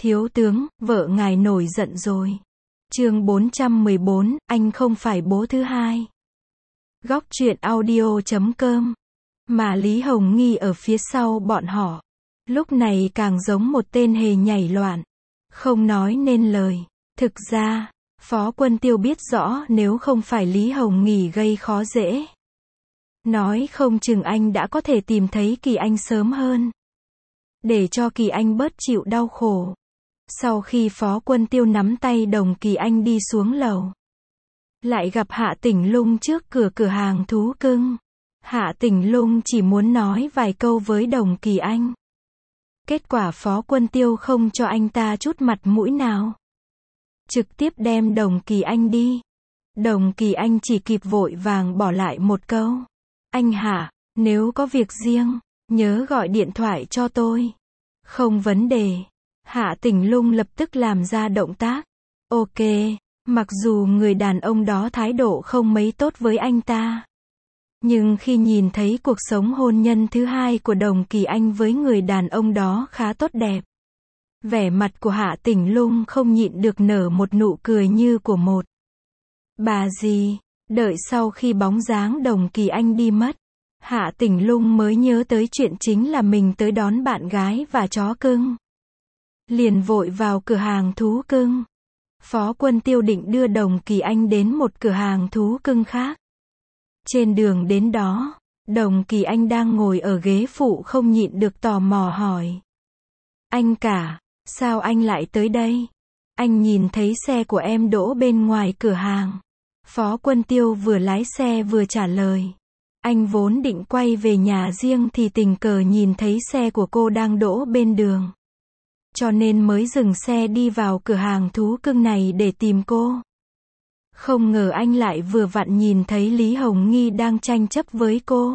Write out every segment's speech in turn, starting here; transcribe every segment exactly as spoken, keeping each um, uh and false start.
Thiếu tướng, vợ ngài nổi giận rồi. Chương bốn trăm mười bốn, anh không phải bố thứ hai. Góc truyện audio chấm com. Mà Lý Hồng Nghi ở phía sau bọn họ. Lúc này càng giống một tên hề nhảy loạn. Không nói nên lời. Thực ra, Phó Quân Tiêu biết rõ nếu không phải Lý Hồng Nghi gây khó dễ. Nói không chừng anh đã có thể tìm thấy Kỳ Anh sớm hơn. Để cho Kỳ Anh bớt chịu đau khổ. Sau khi Phó Quân Tiêu nắm tay Đồng Kỳ Anh đi xuống lầu, lại gặp Hạ Tỉnh Lung trước cửa cửa hàng thú cưng. Hạ Tỉnh Lung chỉ muốn nói vài câu với Đồng Kỳ Anh. Kết quả Phó Quân Tiêu không cho anh ta chút mặt mũi nào. Trực tiếp đem Đồng Kỳ Anh đi. Đồng Kỳ Anh chỉ kịp vội vàng bỏ lại một câu. Anh Hạ, nếu có việc riêng, nhớ gọi điện thoại cho tôi. Không vấn đề. Hạ Tỉnh Lung lập tức làm ra động tác. Ok, mặc dù người đàn ông đó thái độ không mấy tốt với anh ta. Nhưng khi nhìn thấy cuộc sống hôn nhân thứ hai của Đồng Kỳ Anh với người đàn ông đó khá tốt đẹp. Vẻ mặt của Hạ Tỉnh Lung không nhịn được nở một nụ cười như của một bà dì. Đợi sau khi bóng dáng Đồng Kỳ Anh đi mất, Hạ Tỉnh Lung mới nhớ tới chuyện chính là mình tới đón bạn gái và chó cưng. Liền vội vào cửa hàng thú cưng. Phó Quân Tiêu định đưa Đồng Kỳ Anh đến một cửa hàng thú cưng khác. Trên đường đến đó, Đồng Kỳ Anh đang ngồi ở ghế phụ không nhịn được tò mò hỏi. Anh cả, sao anh lại tới đây? Anh nhìn thấy xe của em đỗ bên ngoài cửa hàng. Phó Quân Tiêu vừa lái xe vừa trả lời. Anh vốn định quay về nhà riêng thì tình cờ nhìn thấy xe của cô đang đỗ bên đường. Cho nên mới dừng xe đi vào cửa hàng thú cưng này để tìm cô. Không ngờ anh lại vừa vặn nhìn thấy Lý Hồng Nghi đang tranh chấp với cô.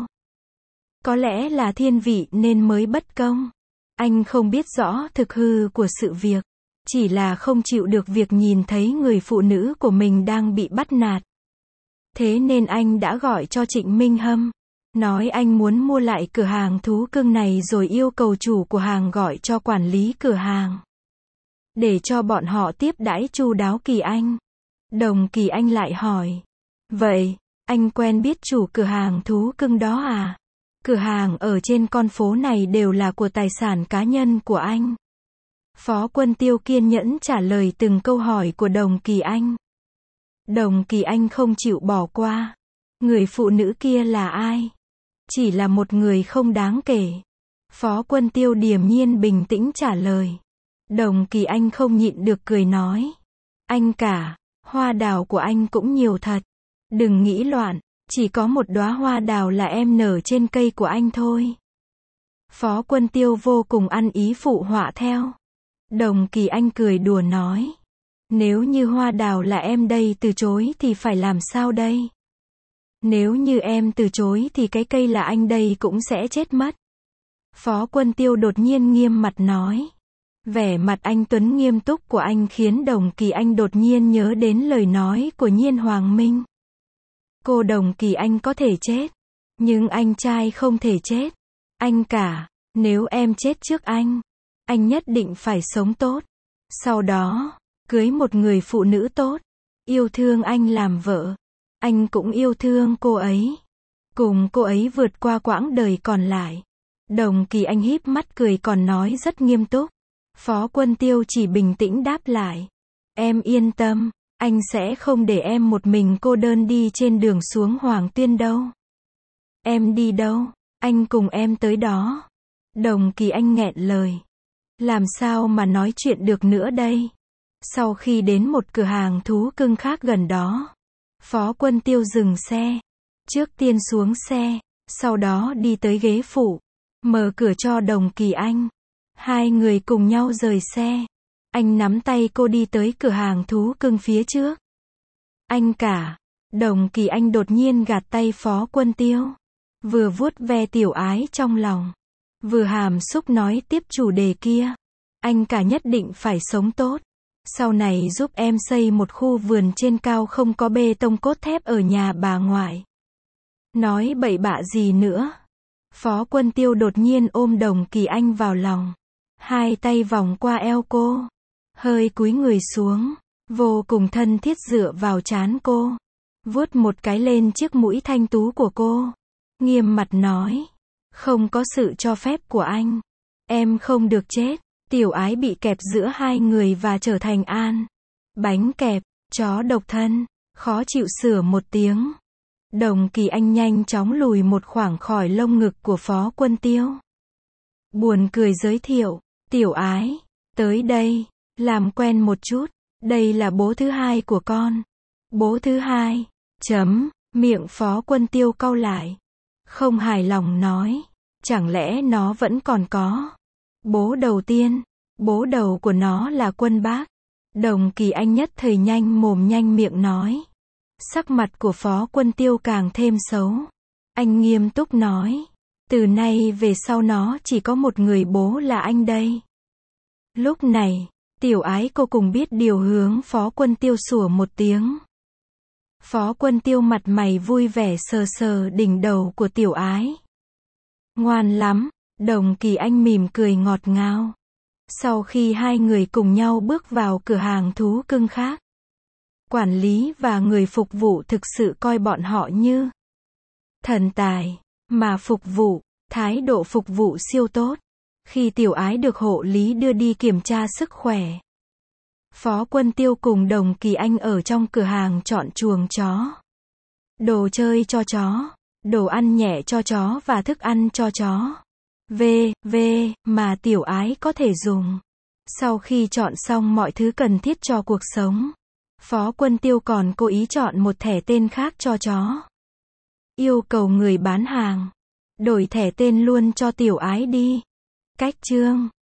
Có lẽ là thiên vị nên mới bất công. Anh không biết rõ thực hư của sự việc. Chỉ là không chịu được việc nhìn thấy người phụ nữ của mình đang bị bắt nạt. Thế nên anh đã gọi cho Trịnh Minh Hâm. Nói anh muốn mua lại cửa hàng thú cưng này rồi yêu cầu chủ của hàng gọi cho quản lý cửa hàng. Để cho bọn họ tiếp đãi chu đáo Kỳ Anh. Đồng Kỳ Anh lại hỏi. Vậy, anh quen biết chủ cửa hàng thú cưng đó à? Cửa hàng ở trên con phố này đều là của tài sản cá nhân của anh. Phó Quân Tiêu kiên nhẫn trả lời từng câu hỏi của Đồng Kỳ Anh. Đồng Kỳ Anh không chịu bỏ qua. Người phụ nữ kia là ai? Chỉ là một người không đáng kể. Phó Quân Tiêu điềm nhiên bình tĩnh trả lời. Đồng Kỳ Anh không nhịn được cười nói. Anh cả, hoa đào của anh cũng nhiều thật. Đừng nghĩ loạn, chỉ có một đóa hoa đào là em nở trên cây của anh thôi. Phó Quân Tiêu vô cùng ăn ý phụ họa theo. Đồng Kỳ Anh cười đùa nói. Nếu như hoa đào là em đây từ chối thì phải làm sao đây? Nếu như em từ chối thì cái cây là anh đây cũng sẽ chết mất. Phó Quân Tiêu đột nhiên nghiêm mặt nói. Vẻ mặt anh tuấn nghiêm túc của anh khiến Đồng Kỳ Anh đột nhiên nhớ đến lời nói của Nhiên Hoàng Minh. Cô Đồng Kỳ Anh có thể chết, nhưng anh trai không thể chết. Anh cả, nếu em chết trước anh, anh nhất định phải sống tốt. Sau đó, cưới một người phụ nữ tốt, yêu thương anh làm vợ. Anh cũng yêu thương cô ấy. Cùng cô ấy vượt qua quãng đời còn lại. Đồng Kỳ Anh híp mắt cười còn nói rất nghiêm túc. Phó Quân Tiêu chỉ bình tĩnh đáp lại. Em yên tâm, anh sẽ không để em một mình cô đơn đi trên đường xuống Hoàng Tuyên đâu. Em đi đâu, anh cùng em tới đó. Đồng Kỳ Anh nghẹn lời. Làm sao mà nói chuyện được nữa đây? Sau khi đến một cửa hàng thú cưng khác gần đó, Phó Quân Tiêu dừng xe. Trước tiên xuống xe, sau đó đi tới ghế phụ, mở cửa cho Đồng Kỳ Anh. Hai người cùng nhau rời xe. Anh nắm tay cô đi tới cửa hàng thú cưng phía trước. Anh cả. Đồng Kỳ Anh đột nhiên gạt tay Phó Quân Tiêu. Vừa vuốt ve tiểu ái trong lòng, vừa hàm xúc nói tiếp chủ đề kia. Anh cả nhất định phải sống tốt. Sau này giúp em xây một khu vườn trên cao không có bê tông cốt thép ở nhà bà ngoại. Nói bậy bạ gì nữa? Phó Quân Tiêu đột nhiên ôm Đồng Kỳ Anh vào lòng. Hai tay vòng qua eo cô. hơi cúi người xuống, vô cùng thân thiết dựa vào trán cô, vuốt một cái lên chiếc mũi thanh tú của cô, nghiêm mặt nói, không có sự cho phép của anh, em không được chết. Tiểu Ái bị kẹp giữa hai người và trở thành An. Bánh kẹp, chó độc thân, khó chịu sửa một tiếng. Đồng Kỳ Anh nhanh chóng lùi một khoảng khỏi lông ngực của Phó Quân Tiêu. Buồn cười giới thiệu, Tiểu Ái, tới đây, làm quen một chút, đây là bố thứ hai của con. Bố thứ hai, chấm, miệng Phó Quân Tiêu cau lại. Không hài lòng nói, chẳng lẽ nó vẫn còn có. Bố đầu tiên, bố đầu của nó là Quân Bác. Đồng Kỳ Anh nhất thời nhanh mồm nhanh miệng nói. Sắc mặt của Phó Quân Tiêu càng thêm xấu. Anh nghiêm túc nói, từ nay về sau nó chỉ có một người bố là anh đây. Lúc này, Tiểu Ái cô cùng biết điều hướng Phó Quân Tiêu sủa một tiếng. Phó Quân Tiêu mặt mày vui vẻ sờ sờ đỉnh đầu của Tiểu Ái. Ngoan lắm, Đồng Kỳ Anh mỉm cười ngọt ngào. Sau khi hai người cùng nhau bước vào cửa hàng thú cưng khác, quản lý và người phục vụ thực sự coi bọn họ như thần tài, mà phục vụ, thái độ phục vụ siêu tốt. Khi Tiểu Ái được hộ lý đưa đi kiểm tra sức khỏe, Phó Quân Tiêu cùng Đồng Kỳ Anh ở trong cửa hàng chọn chuồng chó, đồ chơi cho chó, đồ ăn nhẹ cho chó và thức ăn cho chó. V, V, mà Tiểu Ái có thể dùng. Sau khi chọn xong mọi thứ cần thiết cho cuộc sống, Phó Quân Tiêu còn cố ý chọn một thẻ tên khác cho chó. Yêu cầu người bán hàng đổi thẻ tên luôn cho Tiểu Ái đi. Cách chương